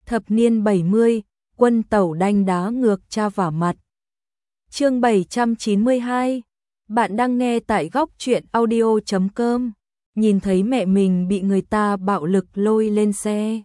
Thập niên 70, quân tẩu đanh đá ngược cha vả mặt. Chương 792. Bạn đang nghe tại góc truyện audio.com. Nhìn thấy mẹ mình bị người ta bạo lực lôi lên xe,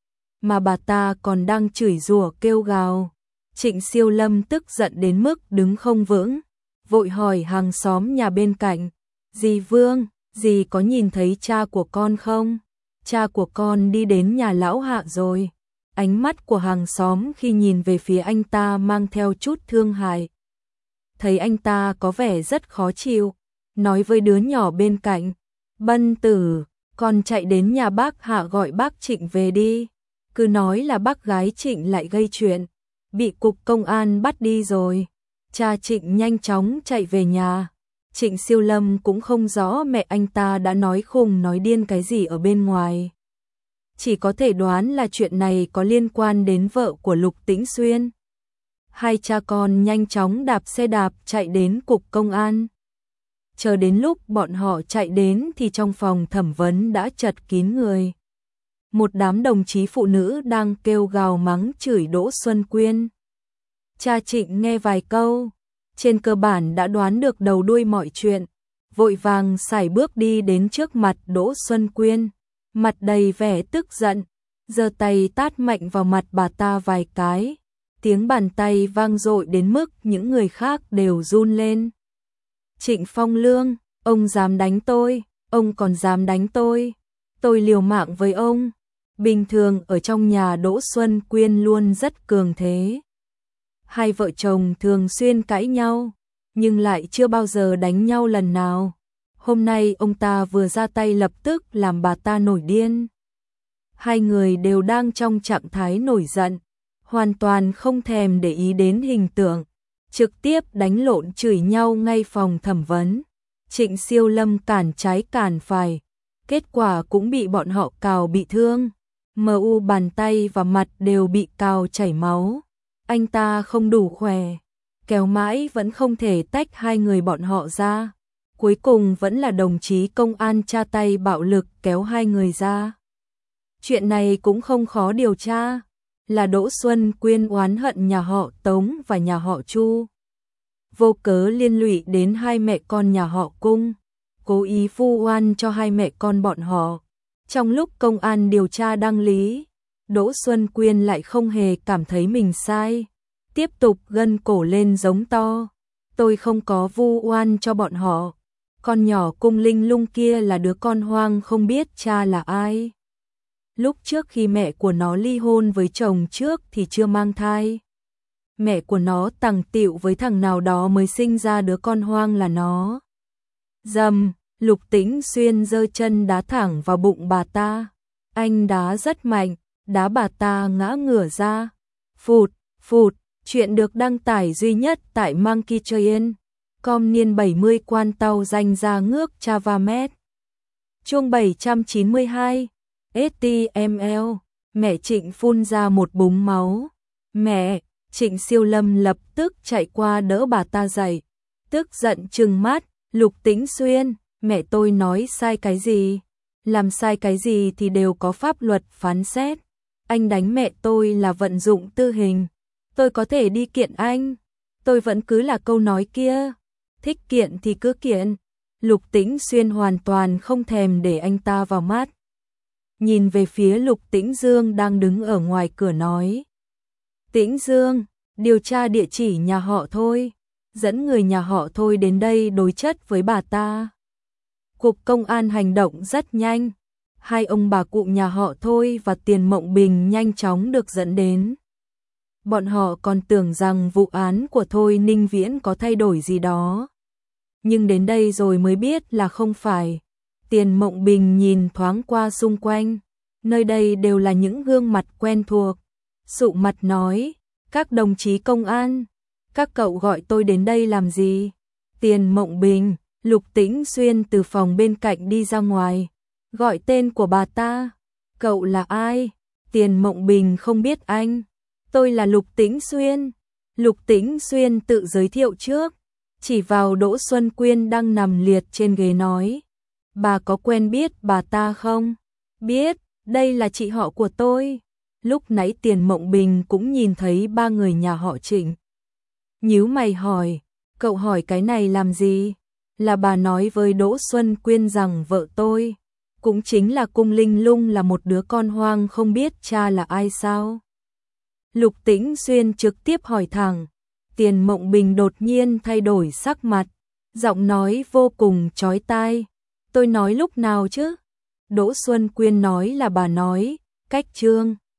mà bà ta còn đang chửi rủa kêu gào. Trịnh Siêu Lâm tức giận đến mức đứng không vững, vội hỏi hàng xóm nhà bên cạnh: "Dì Vương, dì có nhìn thấy cha của con không? Cha của con đi đến nhà lão Hạ rồi." Ánh mắt của hàng xóm khi nhìn về phía anh ta mang theo chút thương hại. Thấy anh ta có vẻ rất khó chịu, nói với đứa nhỏ bên cạnh: "Bân Tử, con chạy đến nhà bác Hạ gọi bác Trịnh về đi. Cứ nói là bác gái Trịnh lại gây chuyện, bị cục công an bắt đi rồi." Cha Trịnh nhanh chóng chạy về nhà. Trịnh Siêu Lâm cũng không rõ mẹ anh ta đã nói khùng nói điên cái gì ở bên ngoài. Chỉ có thể đoán là chuyện này có liên quan đến vợ của Lục Tĩnh Xuyên. Hai cha con nhanh chóng đạp xe đạp chạy đến cục công an. Chờ đến lúc bọn họ chạy đến thì trong phòng thẩm vấn đã chật kín người. Một đám đồng chí phụ nữ đang kêu gào mắng chửi Đỗ Xuân Quyên. Cha Trịnh nghe vài câu, trên cơ bản đã đoán được đầu đuôi mọi chuyện, vội vàng sải bước đi đến trước mặt Đỗ Xuân Quyên, mặt đầy vẻ tức giận, giơ tay tát mạnh vào mặt bà ta vài cái. Tiếng bàn tay vang dội đến mức những người khác đều run lên. "Trịnh Phong Lương, ông dám đánh tôi, ông còn dám đánh tôi liều mạng với ông." Bình thường ở trong nhà Đỗ Xuân Quyên luôn rất cường thế. Hai vợ chồng thường xuyên cãi nhau, nhưng lại chưa bao giờ đánh nhau lần nào. Hôm nay ông ta vừa ra tay lập tức làm bà ta nổi điên. Hai người đều đang trong trạng thái nổi giận, hoàn toàn không thèm để ý đến hình tượng, trực tiếp đánh lộn chửi nhau ngay phòng thẩm vấn. Trịnh Siêu Lâm cản trái cản phải, kết quả cũng bị bọn họ cào bị thương. MU bàn tay và mặt đều bị cào chảy máu. Anh ta không đủ khỏe, kéo mãi vẫn không thể tách hai người bọn họ ra. Cuối cùng vẫn là đồng chí công an tra tay bạo lực kéo hai người ra. Chuyện này cũng không khó điều tra, là Đỗ Xuân Quyên oán hận nhà họ Tống và nhà họ Chu, vô cớ liên lụy đến hai mẹ con nhà họ Cung, cố ý vu oan cho hai mẹ con bọn họ. Trong lúc công an điều tra đăng lý, Đỗ Xuân Quyên lại không hề cảm thấy mình sai, tiếp tục gân cổ lên giống to: "Tôi không có vu oan cho bọn họ. Con nhỏ Cung Linh Lung kia là đứa con hoang không biết cha là ai. Lúc trước khi mẹ của nó ly hôn với chồng trước thì chưa mang thai. Mẹ của nó tằng tịu với thằng nào đó mới sinh ra đứa con hoang là nó." Dầm, Lục Tĩnh Xuyên giơ chân đá thẳng vào bụng bà ta. Anh đá rất mạnh, đá bà ta ngã ngửa ra. Phụt, phụt, chuyện được đăng tải duy nhất tại Monkey Train. Com niên 70 quan tàu danh ra ngước Chavamet. Chương 792. STML. Mẹ Trịnh phun ra một búng máu. "Mẹ!" Trịnh Siêu Lâm lập tức chạy qua đỡ bà ta dậy, tức giận trừng mắt: "Lục Tĩnh Xuyên, mẹ tôi nói sai cái gì? Làm sai cái gì thì đều có pháp luật phán xét. Anh đánh mẹ tôi là vận dụng tư hình, tôi có thể đi kiện anh. Tôi vẫn cứ là câu nói kia, thích kiện thì cứ kiện." Lục Tĩnh Xuyên hoàn toàn không thèm để anh ta vào mắt. Nhìn về phía Lục Tĩnh Dương đang đứng ở ngoài cửa nói: "Tĩnh Dương, điều tra địa chỉ nhà họ Thôi, dẫn người nhà họ Thôi đến đây đối chất với bà ta." Cục công an hành động rất nhanh. Hai ông bà cụ nhà họ Thôi và Tiền Mộng Bình nhanh chóng được dẫn đến. Bọn họ còn tưởng rằng vụ án của Thôi Ninh Viễn có thay đổi gì đó, nhưng đến đây rồi mới biết là không phải. Tiền Mộng Bình nhìn thoáng qua xung quanh, nơi đây đều là những gương mặt quen thuộc, sụ mặt nói: "Các đồng chí công an, các cậu gọi tôi đến đây làm gì?" Tiền Mộng Bình, Lục Tĩnh Xuyên từ phòng bên cạnh đi ra ngoài, gọi tên của bà ta: "Cậu là ai?" Tiền Mộng Bình không biết anh. "Tôi là Lục Tĩnh Xuyên." Lục Tĩnh Xuyên tự giới thiệu trước, chỉ vào Đỗ Xuân Quyên đang nằm liệt trên ghế nói: "Bà có quen biết bà ta không?" "Biết, đây là chị họ của tôi." Lúc nãy Tiền Mộng Bình cũng nhìn thấy ba người nhà họ Trịnh. Nhíu mày hỏi, cậu hỏi cái này làm gì? Là bà nói với Đỗ Xuân Quyên rằng vợ tôi, cũng chính là Cung Linh Lung là một đứa con hoang không biết cha là ai sao? Lục Tĩnh Xuyên trực tiếp hỏi thẳng, Tiền Mộng Bình đột nhiên thay đổi sắc mặt, giọng nói vô cùng chói tai. Tôi nói lúc nào chứ? Đỗ Xuân Quyên nói là bà nói, cách Trương